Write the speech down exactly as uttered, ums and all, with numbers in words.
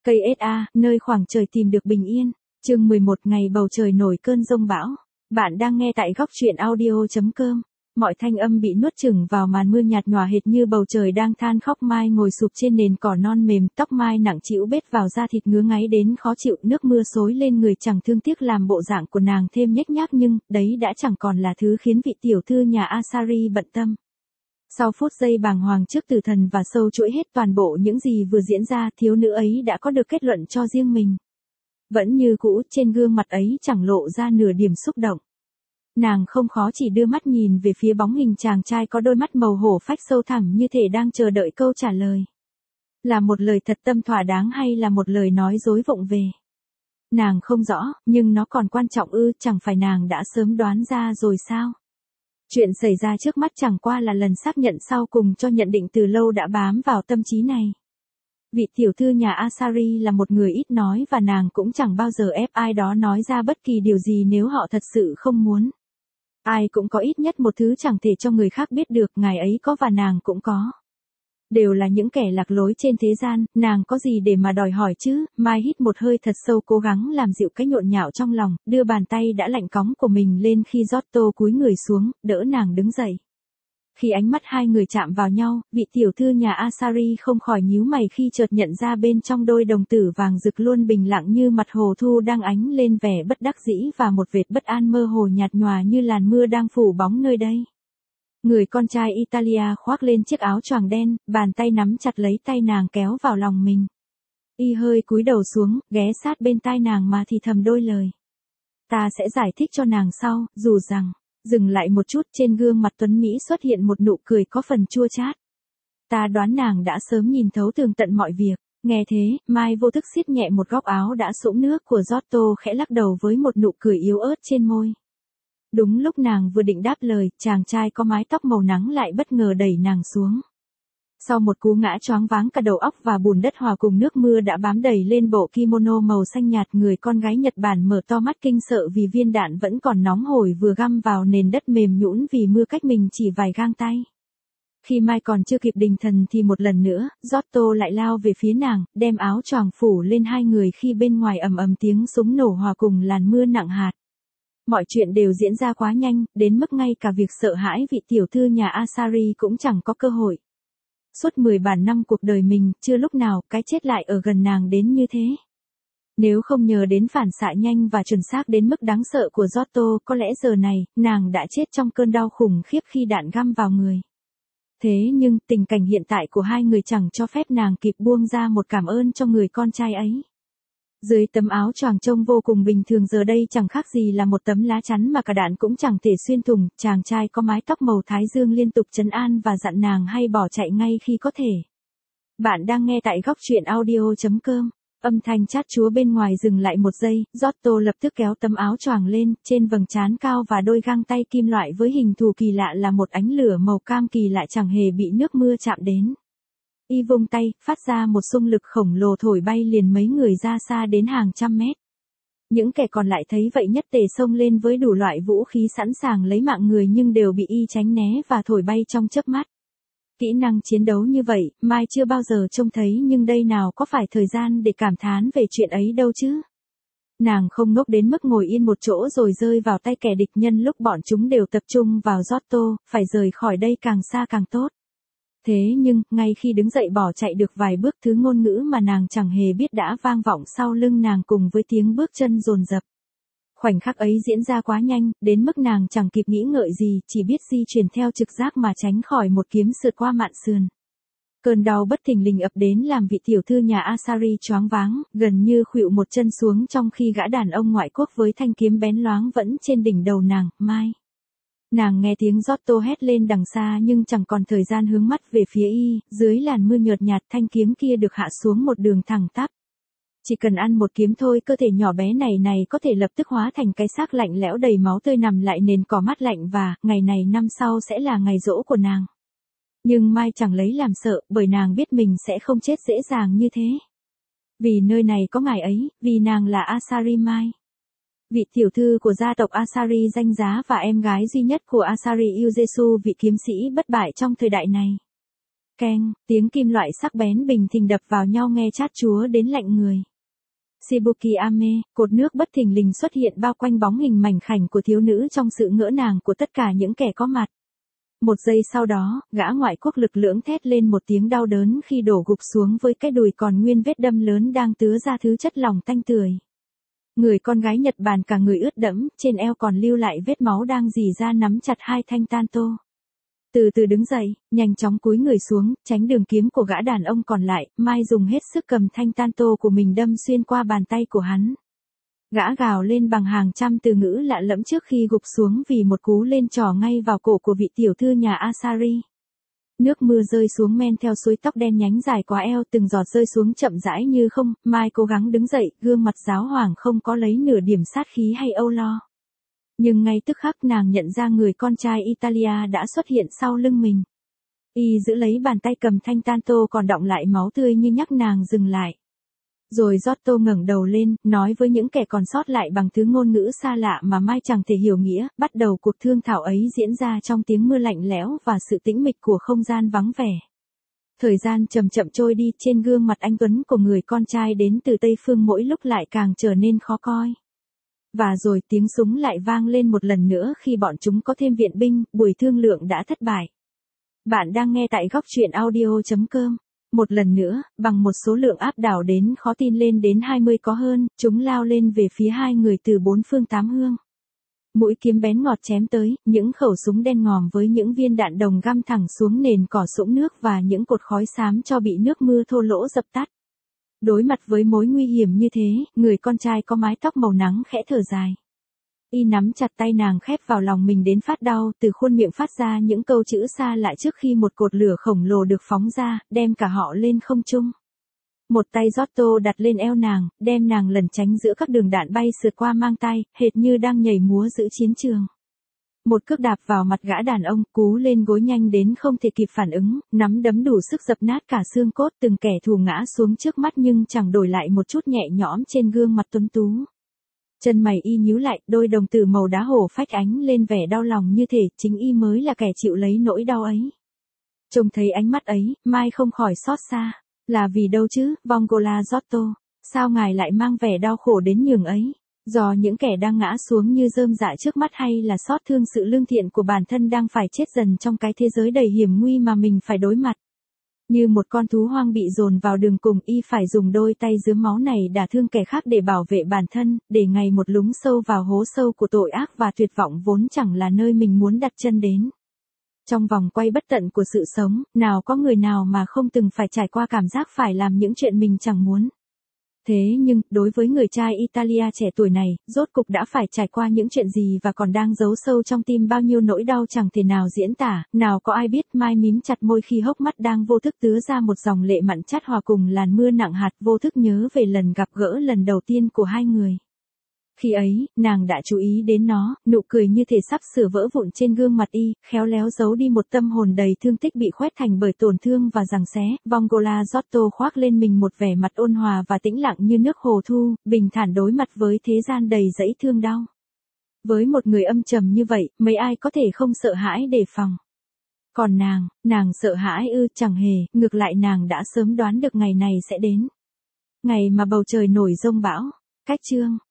Cây ét a, nơi khoảng trời tìm được bình yên. Chương mười một, ngày bầu trời nổi cơn giông bão. Bạn đang nghe tại góc truyện audio chấm com. Mọi thanh âm bị nuốt chửng vào màn mưa nhạt nhòa hệt như bầu trời đang than khóc. Mai ngồi sụp trên nền cỏ non mềm, tóc Mai nặng trĩu bết vào da thịt ngứa ngáy đến khó chịu, nước mưa xối lên người chẳng thương tiếc làm bộ dạng của nàng thêm nhếch nhác, nhưng đấy đã chẳng còn là thứ khiến vị tiểu thư nhà Asari bận tâm. Sau phút giây bàng hoàng trước tử thần và sâu chuỗi hết toàn bộ những gì vừa diễn ra, thiếu nữ ấy đã có được kết luận cho riêng mình. Vẫn như cũ, trên gương mặt ấy chẳng lộ ra nửa điểm xúc động. Nàng không khó chỉ đưa mắt nhìn về phía bóng hình chàng trai có đôi mắt màu hổ phách sâu thẳm như thể đang chờ đợi câu trả lời. Là một lời thật tâm thỏa đáng hay là một lời nói dối vụng về? Nàng không rõ, nhưng nó còn quan trọng ư, chẳng phải nàng đã sớm đoán ra rồi sao? Chuyện xảy ra trước mắt chẳng qua là lần xác nhận sau cùng cho nhận định từ lâu đã bám vào tâm trí này. Vị tiểu thư nhà Asari là một người ít nói và nàng cũng chẳng bao giờ ép ai đó nói ra bất kỳ điều gì nếu họ thật sự không muốn. Ai cũng có ít nhất một thứ chẳng thể cho người khác biết được, ngài ấy có và nàng cũng có. Đều là những kẻ lạc lối trên thế gian, nàng có gì để mà đòi hỏi chứ? Mai hít một hơi thật sâu, cố gắng làm dịu cái nhộn nhạo trong lòng, đưa bàn tay đã lạnh cóng của mình lên khi Giotto cúi người xuống, đỡ nàng đứng dậy. Khi ánh mắt hai người chạm vào nhau, vị tiểu thư nhà Asari không khỏi nhíu mày khi chợt nhận ra bên trong đôi đồng tử vàng rực luôn bình lặng như mặt hồ thu đang ánh lên vẻ bất đắc dĩ và một vệt bất an mơ hồ nhạt nhòa như làn mưa đang phủ bóng nơi đây. Người con trai Italia khoác lên chiếc áo choàng đen, bàn tay nắm chặt lấy tay nàng kéo vào lòng mình. Y hơi cúi đầu xuống, ghé sát bên tai nàng mà thì thầm đôi lời. Ta sẽ giải thích cho nàng sau, dù rằng, dừng lại một chút, trên gương mặt tuấn Mỹ xuất hiện một nụ cười có phần chua chát. Ta đoán nàng đã sớm nhìn thấu tường tận mọi việc. Nghe thế, Mai vô thức siết nhẹ một góc áo đã sũng nước của Giotto, khẽ lắc đầu với một nụ cười yếu ớt trên môi. Đúng lúc nàng vừa định đáp lời, chàng trai có mái tóc màu nắng lại bất ngờ đẩy nàng xuống. Sau một cú ngã choáng váng cả đầu óc và bùn đất hòa cùng nước mưa đã bám đầy lên bộ kimono màu xanh nhạt, người con gái Nhật Bản mở to mắt kinh sợ vì viên đạn vẫn còn nóng hổi vừa găm vào nền đất mềm nhũn vì mưa cách mình chỉ vài gang tay. Khi Mai còn chưa kịp định thần thì một lần nữa, Giotto lại lao về phía nàng, đem áo choàng phủ lên hai người khi bên ngoài ầm ầm tiếng súng nổ hòa cùng làn mưa nặng hạt. Mọi chuyện đều diễn ra quá nhanh, đến mức ngay cả việc sợ hãi vị tiểu thư nhà Asari cũng chẳng có cơ hội. Suốt mười bản năm cuộc đời mình, chưa lúc nào cái chết lại ở gần nàng đến như thế. Nếu không nhờ đến phản xạ nhanh và chuẩn xác đến mức đáng sợ của Giotto, có lẽ giờ này, nàng đã chết trong cơn đau khủng khiếp khi đạn găm vào người. Thế nhưng, tình cảnh hiện tại của hai người chẳng cho phép nàng kịp buông ra một cảm ơn cho người con trai ấy. Dưới tấm áo choàng trông vô cùng bình thường giờ đây chẳng khác gì là một tấm lá chắn mà cả đạn cũng chẳng thể xuyên thủng, chàng trai có mái tóc màu thái dương liên tục trấn an và dặn nàng hay bỏ chạy ngay khi có thể. Bạn đang nghe tại góc truyện audio chấm com. Âm thanh chát chúa bên ngoài dừng lại một giây, Giotto lập tức kéo tấm áo choàng lên, trên vầng trán cao và đôi găng tay kim loại với hình thù kỳ lạ là một ánh lửa màu cam kỳ lạ chẳng hề bị nước mưa chạm đến. Y vung tay, phát ra một xung lực khổng lồ thổi bay liền mấy người ra xa đến hàng trăm mét. Những kẻ còn lại thấy vậy nhất tề xông lên với đủ loại vũ khí sẵn sàng lấy mạng người nhưng đều bị Y tránh né và thổi bay trong chớp mắt. Kỹ năng chiến đấu như vậy, Mai chưa bao giờ trông thấy, nhưng đây nào có phải thời gian để cảm thán về chuyện ấy đâu chứ. Nàng không ngốc đến mức ngồi yên một chỗ rồi rơi vào tay kẻ địch nhân lúc bọn chúng đều tập trung vào Giotto, phải rời khỏi đây càng xa càng tốt. Thế nhưng, ngay khi đứng dậy bỏ chạy được vài bước, thứ ngôn ngữ mà nàng chẳng hề biết đã vang vọng sau lưng nàng cùng với tiếng bước chân dồn dập. Khoảnh khắc ấy diễn ra quá nhanh, đến mức nàng chẳng kịp nghĩ ngợi gì, chỉ biết di chuyển theo trực giác mà tránh khỏi một kiếm sượt qua mạn sườn. Cơn đau bất thình lình ập đến làm vị tiểu thư nhà Asari choáng váng, gần như khuỵu một chân xuống trong khi gã đàn ông ngoại quốc với thanh kiếm bén loáng vẫn trên đỉnh đầu nàng. Mai. Nàng nghe tiếng Giotto hét lên đằng xa nhưng chẳng còn thời gian hướng mắt về phía Y, dưới làn mưa nhợt nhạt thanh kiếm kia được hạ xuống một đường thẳng tắp. Chỉ cần ăn một kiếm thôi, cơ thể nhỏ bé này này có thể lập tức hóa thành cái xác lạnh lẽo đầy máu tươi nằm lại nền cỏ mát lạnh và, ngày này năm sau sẽ là ngày giỗ của nàng. Nhưng Mai chẳng lấy làm sợ, bởi nàng biết mình sẽ không chết dễ dàng như thế. Vì nơi này có ngài ấy, vì nàng là Asari Mai. Vị tiểu thư của gia tộc Asari danh giá và em gái duy nhất của Asari Ujesu, vị kiếm sĩ bất bại trong thời đại này. Keng, tiếng kim loại sắc bén bình thình đập vào nhau nghe chát chúa đến lạnh người. Shibuki Ame, cột nước bất thình lình xuất hiện bao quanh bóng hình mảnh khảnh của thiếu nữ trong sự ngỡ ngàng của tất cả những kẻ có mặt. Một giây sau đó, gã ngoại quốc lực lưỡng thét lên một tiếng đau đớn khi đổ gục xuống với cái đùi còn nguyên vết đâm lớn đang tứa ra thứ chất lỏng tanh tưởi. Người con gái Nhật Bản cả người ướt đẫm, trên eo còn lưu lại vết máu đang rỉ ra nắm chặt hai thanh tanto. Từ từ đứng dậy, nhanh chóng cúi người xuống, tránh đường kiếm của gã đàn ông còn lại, Mai dùng hết sức cầm thanh tanto của mình đâm xuyên qua bàn tay của hắn. Gã gào lên bằng hàng trăm từ ngữ lạ lẫm trước khi gục xuống vì một cú lên trỏ ngay vào cổ của vị tiểu thư nhà Asari. Nước mưa rơi xuống men theo suối tóc đen nhánh dài quá eo, từng giọt rơi xuống chậm rãi như không. Mai cố gắng đứng dậy, gương mặt giáo hoàng không có lấy nửa điểm sát khí hay âu lo. Nhưng ngay tức khắc nàng nhận ra người con trai Italia đã xuất hiện sau lưng mình. Y giữ lấy bàn tay cầm thanh tanto còn đọng lại máu tươi như nhắc nàng dừng lại. Rồi Giotto ngẩng đầu lên, nói với những kẻ còn sót lại bằng thứ ngôn ngữ xa lạ mà Mai chẳng thể hiểu nghĩa, bắt đầu cuộc thương thảo ấy diễn ra trong tiếng mưa lạnh lẽo và sự tĩnh mịch của không gian vắng vẻ. Thời gian chậm chậm trôi đi, trên gương mặt anh tuấn của người con trai đến từ Tây Phương mỗi lúc lại càng trở nên khó coi. Và rồi tiếng súng lại vang lên một lần nữa khi bọn chúng có thêm viện binh, buổi thương lượng đã thất bại. Bạn đang nghe tại góc truyện audio chấm com. Một lần nữa, bằng một số lượng áp đảo đến khó tin lên đến hai mươi có hơn, chúng lao lên về phía hai người từ bốn phương tám hướng. Mũi kiếm bén ngọt chém tới, những khẩu súng đen ngòm với những viên đạn đồng găm thẳng xuống nền cỏ sũng nước và những cột khói xám cho bị nước mưa thô lỗ dập tắt. Đối mặt với mối nguy hiểm như thế, người con trai có mái tóc màu nắng khẽ thở dài. Y nắm chặt tay nàng khép vào lòng mình đến phát đau, từ khuôn miệng phát ra những câu chữ xa lạ trước khi một cột lửa khổng lồ được phóng ra, đem cả họ lên không trung. Một tay Giotto đặt lên eo nàng, đem nàng lẩn tránh giữa các đường đạn bay sượt qua mang tay, hệt như đang nhảy múa giữa chiến trường. Một cước đạp vào mặt gã đàn ông, cú lên gối nhanh đến không thể kịp phản ứng, nắm đấm đủ sức dập nát cả xương cốt, từng kẻ thù ngã xuống trước mắt nhưng chẳng đổi lại một chút nhẹ nhõm trên gương mặt tuấn tú. Chân mày Y nhíu lại, đôi đồng tử màu đá hổ phách ánh lên vẻ đau lòng như thể chính Y mới là kẻ chịu lấy nỗi đau ấy. Trông thấy ánh mắt ấy, Mai không khỏi xót xa. Là vì đâu chứ, Vongola Giotto, sao ngài lại mang vẻ đau khổ đến nhường ấy? Do những kẻ đang ngã xuống như rơm rạ trước mắt hay là xót thương sự lương thiện của bản thân đang phải chết dần trong cái thế giới đầy hiểm nguy mà mình phải đối mặt? Như một con thú hoang bị dồn vào đường cùng, Y phải dùng đôi tay rướm máu này đả thương kẻ khác để bảo vệ bản thân, để ngày một lún sâu vào hố sâu của tội ác và tuyệt vọng vốn chẳng là nơi mình muốn đặt chân đến. Trong vòng quay bất tận của sự sống, nào có người nào mà không từng phải trải qua cảm giác phải làm những chuyện mình chẳng muốn. Thế nhưng, đối với người trai Italia trẻ tuổi này, rốt cục đã phải trải qua những chuyện gì và còn đang giấu sâu trong tim bao nhiêu nỗi đau chẳng thể nào diễn tả, nào có ai biết. Mai mím chặt môi khi hốc mắt đang vô thức tứa ra một dòng lệ mặn chát hòa cùng làn mưa nặng hạt, vô thức nhớ về lần gặp gỡ lần đầu tiên của hai người. Khi ấy, nàng đã chú ý đến nó, nụ cười như thể sắp sửa vỡ vụn trên gương mặt Y, khéo léo giấu đi một tâm hồn đầy thương tích bị khoét thành bởi tổn thương và giằng xé. Vongola Giotto khoác lên mình một vẻ mặt ôn hòa và tĩnh lặng như nước hồ thu, bình thản đối mặt với thế gian đầy dẫy thương đau. Với một người âm trầm như vậy, mấy ai có thể không sợ hãi đề phòng. Còn nàng, nàng sợ hãi ư? Chẳng hề, ngược lại nàng đã sớm đoán được ngày này sẽ đến. Ngày mà bầu trời nổi giông bão. Cách chương